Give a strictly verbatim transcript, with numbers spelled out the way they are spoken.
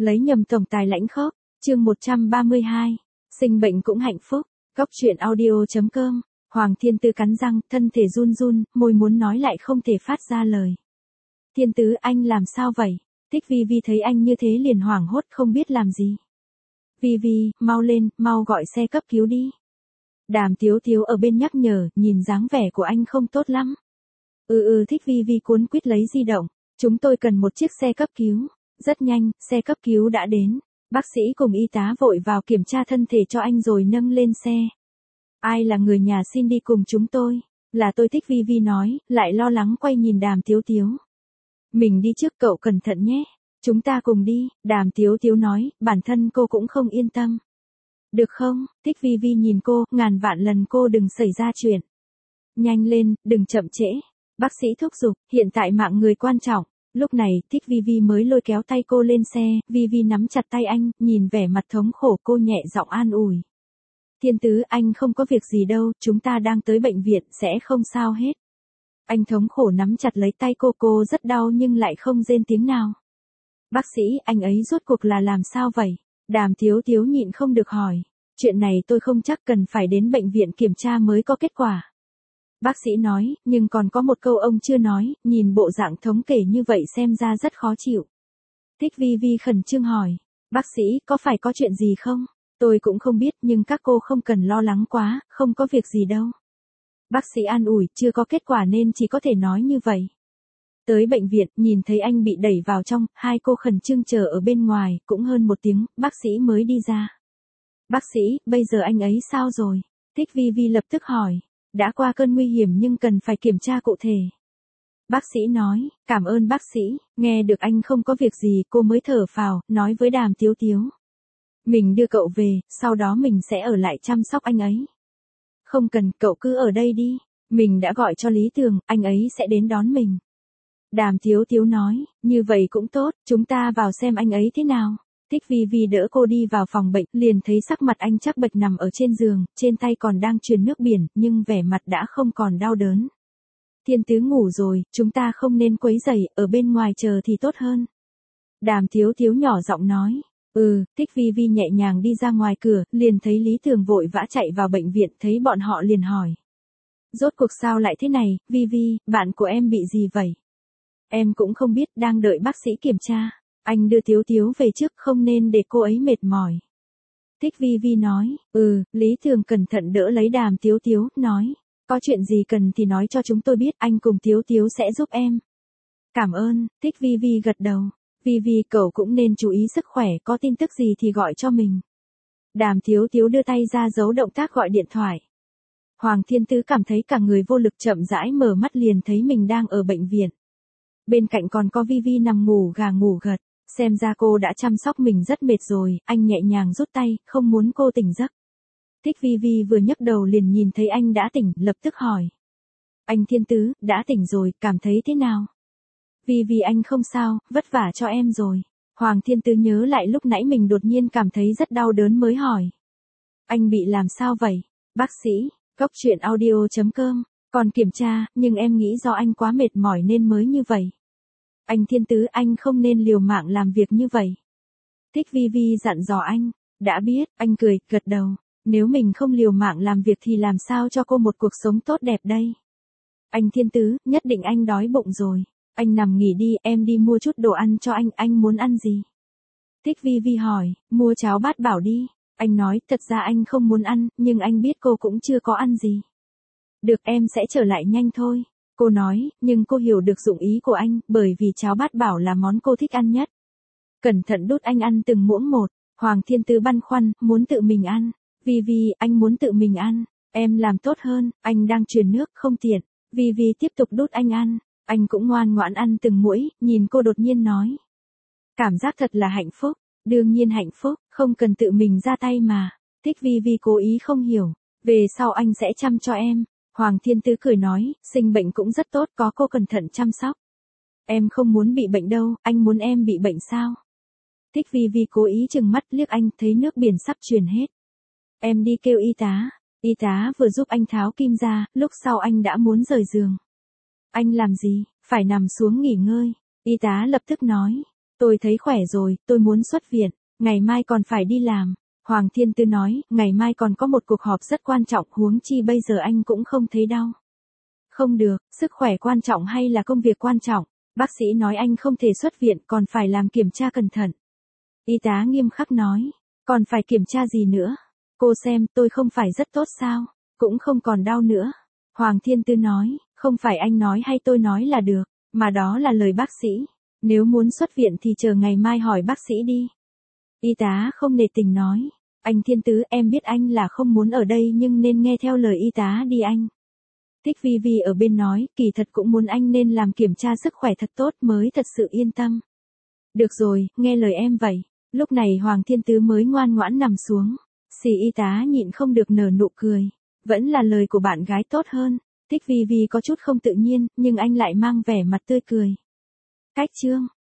Lấy nhầm tổng tài lãnh khốc, chương một trăm ba mươi hai, sinh bệnh cũng hạnh phúc, góc truyện audio.com, Hoàng Thiên Tứ cắn răng, thân thể run run, môi muốn nói lại không thể phát ra lời. Thiên Tứ, anh làm sao vậy? Thích Vi Vi thấy anh như thế liền hoảng hốt không biết làm gì. Vi Vi, mau lên, mau gọi xe cấp cứu đi. Đàm Tiếu Tiếu ở bên nhắc nhở, nhìn dáng vẻ của anh không tốt lắm. Ừ ừ Thích Vi Vi cuốn quýt lấy di động, chúng tôi cần một chiếc xe cấp cứu. Rất nhanh, xe cấp cứu đã đến. Bác sĩ cùng y tá vội vào kiểm tra thân thể cho anh rồi nâng lên xe. Ai là người nhà xin đi cùng chúng tôi? Là tôi. Thích Vi Vi nói, lại lo lắng quay nhìn Đàm Tiếu Tiếu. Mình đi trước, cậu cẩn thận nhé. Chúng ta cùng đi, Đàm Tiếu Tiếu nói, bản thân cô cũng không yên tâm. Được không? Thích Vi Vi nhìn cô, ngàn vạn lần cô đừng xảy ra chuyện. Nhanh lên, đừng chậm trễ. Bác sĩ thúc giục, hiện tại mạng người quan trọng. Lúc này, Thích Vi Vi mới lôi kéo tay cô lên xe, Vi Vi nắm chặt tay anh, nhìn vẻ mặt thống khổ cô nhẹ giọng an ủi. Thiên Tứ, anh không có việc gì đâu, chúng ta đang tới bệnh viện, sẽ không sao hết. Anh thống khổ nắm chặt lấy tay cô, cô rất đau nhưng lại không rên tiếng nào. Bác sĩ, anh ấy rốt cuộc là làm sao vậy? Đàm Tiếu Tiếu nhịn không được hỏi. Chuyện này tôi không chắc, cần phải đến bệnh viện kiểm tra mới có kết quả. Bác sĩ nói, nhưng còn có một câu ông chưa nói, nhìn bộ dạng thống kể như vậy xem ra rất khó chịu. Thích Vi Vi khẩn trương hỏi, bác sĩ, có phải có chuyện gì không? Tôi cũng không biết nhưng các cô không cần lo lắng quá, không có việc gì đâu. Bác sĩ an ủi, chưa có kết quả nên chỉ có thể nói như vậy. Tới bệnh viện, nhìn thấy anh bị đẩy vào trong, hai cô khẩn trương chờ ở bên ngoài, cũng hơn một tiếng, bác sĩ mới đi ra. Bác sĩ, bây giờ anh ấy sao rồi? Thích Vi Vi lập tức hỏi. Đã qua cơn nguy hiểm nhưng cần phải kiểm tra cụ thể. Bác sĩ nói, cảm ơn bác sĩ, nghe được anh không có việc gì cô mới thở phào, nói với Đàm Tiếu Tiếu. Mình đưa cậu về, sau đó mình sẽ ở lại chăm sóc anh ấy. Không cần, cậu cứ ở đây đi, mình đã gọi cho Lý Tường, anh ấy sẽ đến đón mình. Đàm Tiếu Tiếu nói, như vậy cũng tốt, chúng ta vào xem anh ấy thế nào. Thích Vi Vi đỡ cô đi vào phòng bệnh, liền thấy sắc mặt anh chắc bệch nằm ở trên giường, trên tay còn đang truyền nước biển, nhưng vẻ mặt đã không còn đau đớn. Thiên Tứ ngủ rồi, chúng ta không nên quấy rầy, ở bên ngoài chờ thì tốt hơn. Đàm Tiếu Tiếu nhỏ giọng nói, ừ, Thích Vi Vi nhẹ nhàng đi ra ngoài cửa, liền thấy Lý Tường vội vã chạy vào bệnh viện, thấy bọn họ liền hỏi. Rốt cuộc sao lại thế này, Vi Vi, bạn của em bị gì vậy? Em cũng không biết, đang đợi bác sĩ kiểm tra. Anh đưa Tiếu Tiếu về trước, không nên để cô ấy mệt mỏi. Thích Vi Vi nói, ừ, Lý Thường cẩn thận đỡ lấy Đàm Tiếu Tiếu, nói, có chuyện gì cần thì nói cho chúng tôi biết, anh cùng Tiếu Tiếu sẽ giúp em. Cảm ơn, Thích Vi Vi gật đầu. Vi Vi, cậu cũng nên chú ý sức khỏe, có tin tức gì thì gọi cho mình. Đàm Tiếu Tiếu đưa tay ra giấu động tác gọi điện thoại. Hoàng Thiên Tứ cảm thấy cả người vô lực, chậm rãi mở mắt liền thấy mình đang ở bệnh viện. Bên cạnh còn có Vi Vi nằm ngủ gà ngủ gật. Xem ra cô đã chăm sóc mình rất mệt rồi, anh nhẹ nhàng rút tay, không muốn cô tỉnh giấc. Thích Vi Vi vừa nhấc đầu liền nhìn thấy anh đã tỉnh, lập tức hỏi. Anh Thiên Tứ, đã tỉnh rồi, cảm thấy thế nào? Vi Vi, anh không sao, vất vả cho em rồi. Hoàng Thiên Tứ nhớ lại lúc nãy mình đột nhiên cảm thấy rất đau đớn mới hỏi. Anh bị làm sao vậy? Bác sĩ, góc truyện audio.com, còn kiểm tra, nhưng em nghĩ do anh quá mệt mỏi nên mới như vậy. Anh Thiên Tứ, anh không nên liều mạng làm việc như vậy. Thích Vi Vi dặn dò anh. Đã biết, anh cười, gật đầu. Nếu mình không liều mạng làm việc thì làm sao cho cô một cuộc sống tốt đẹp đây? Anh Thiên Tứ, nhất định anh đói bụng rồi. Anh nằm nghỉ đi, em đi mua chút đồ ăn cho anh, anh muốn ăn gì? Thích Vi Vi hỏi, mua cháo bát bảo đi. Anh nói, thật ra anh không muốn ăn, nhưng anh biết cô cũng chưa có ăn gì. Được, em sẽ trở lại nhanh thôi. Cô nói, nhưng cô hiểu được dụng ý của anh, bởi vì cháo bát bảo là món cô thích ăn nhất. Cẩn thận đút anh ăn từng muỗng một. Hoàng Thiên Tứ băn khoăn, muốn tự mình ăn. Vi Vi, anh muốn tự mình ăn. Em làm tốt hơn, anh đang truyền nước, không tiện. Vi Vi tiếp tục đút anh ăn. Anh cũng ngoan ngoãn ăn từng muỗng, nhìn cô đột nhiên nói. Cảm giác thật là hạnh phúc. Đương nhiên hạnh phúc, không cần tự mình ra tay mà. Thích Vi Vi cố ý không hiểu. Về sau anh sẽ chăm cho em. Hoàng Thiên Tứ cười nói, sinh bệnh cũng rất tốt, có cô cẩn thận chăm sóc. Em không muốn bị bệnh đâu, anh muốn em bị bệnh sao? Thích Vi Vi cố ý chừng mắt liếc anh, thấy nước biển sắp truyền hết. Em đi kêu y tá. Y tá vừa giúp anh tháo kim ra, lúc sau anh đã muốn rời giường. Anh làm gì? Phải nằm xuống nghỉ ngơi. Y tá lập tức nói. Tôi thấy khỏe rồi, tôi muốn xuất viện, ngày mai còn phải đi làm. Hoàng Thiên Tư nói, ngày mai còn có một cuộc họp rất quan trọng, huống chi bây giờ anh cũng không thấy đau. Không được, sức khỏe quan trọng hay là công việc quan trọng? Bác sĩ nói anh không thể xuất viện, còn phải làm kiểm tra cẩn thận. Y tá nghiêm khắc nói, còn phải kiểm tra gì nữa? Cô xem, tôi không phải rất tốt sao? Cũng không còn đau nữa. Hoàng Thiên Tư nói, không phải anh nói hay tôi nói là được, mà đó là lời bác sĩ. Nếu muốn xuất viện thì chờ ngày mai hỏi bác sĩ đi. Y tá không nể tình nói, anh Thiên Tứ, em biết anh là không muốn ở đây nhưng nên nghe theo lời y tá đi anh. Thích Vi Vi ở bên nói, kỳ thật cũng muốn anh nên làm kiểm tra sức khỏe thật tốt mới thật sự yên tâm. Được rồi, nghe lời em vậy. Lúc này Hoàng Thiên Tứ mới ngoan ngoãn nằm xuống. Xì y tá nhịn không được nở nụ cười. Vẫn là lời của bạn gái tốt hơn. Thích Vi Vi có chút không tự nhiên, nhưng anh lại mang vẻ mặt tươi cười. Cách chương